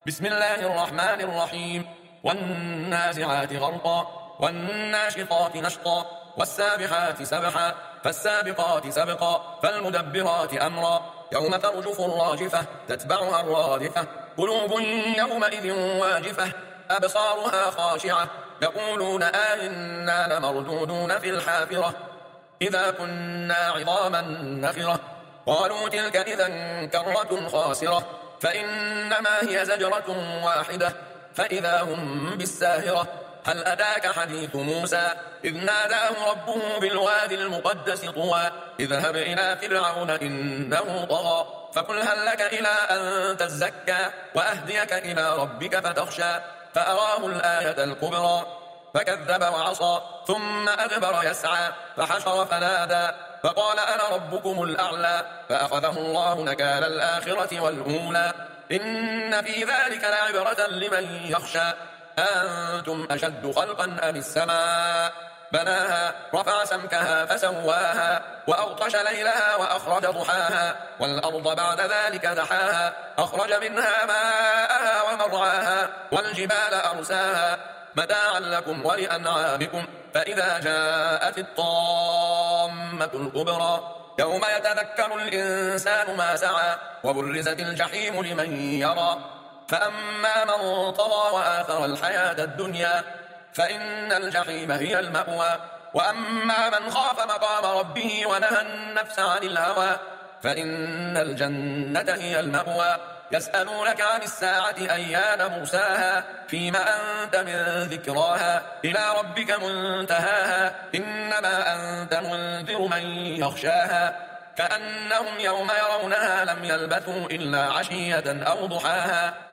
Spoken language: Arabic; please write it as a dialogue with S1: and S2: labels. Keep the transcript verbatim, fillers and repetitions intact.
S1: بسم الله الرحمن الرحيم والنازعات غرقا والناشطات نشطا والسابحات سبحا فالسابقات سبقا فالمدبرات أمرا يوم ترجف الراجفة تتبعها الرادفة قلوب يومئذ واجفة أبصارها خاشعة يقولون آئنا لمردودون في الحافرة إذا كنا عظاما نخرة قالوا تلك إذا كرة خاسرة فإنما هي زجرة واحدة فإذا هم بالساهرة هل أتاك حديث موسى إذ ناداه ربه بالوادي المقدس طوى اذهب إلى فرعون إنه طغى فقل هل لك إلى أن تزكى وأهديك إلى ربك فتخشى فأراه الآية الكبرى فكذب وعصى ثم أدبر يسعى فحشر فنادى فقال أنا ربكم الأعلى فأخذه الله نكال الآخرة والأولى إن في ذلك لعبرة لمن يخشى أنتم أشد خلقا أم السماء بناها رفع سمكها فسواها وأغطش ليلها وأخرج ضحاها والأرض بعد ذلك دحاها أخرج منها ماءها ومرعاها والجبال أرساها متاعا لكم ولأنعامكم فإذا جاءت الطامة الكبرى يوم يتذكر الإنسان ما سعى وبرزت الجحيم لمن يرى فأما من طغى وآثر الحياة الدنيا فإن الجحيم هي المأوى وأما من خاف مقام ربه ونهى النفس عن الهوى فإن الجنة هي المأوى يسألونك عن الساعة أيان مرساها فيما أنت من ذكراها إلى ربك منتهاها إنما أنت منذر من يخشاها كأنهم يوم يرونها لم يلبثوا إلا عشية أو ضحاها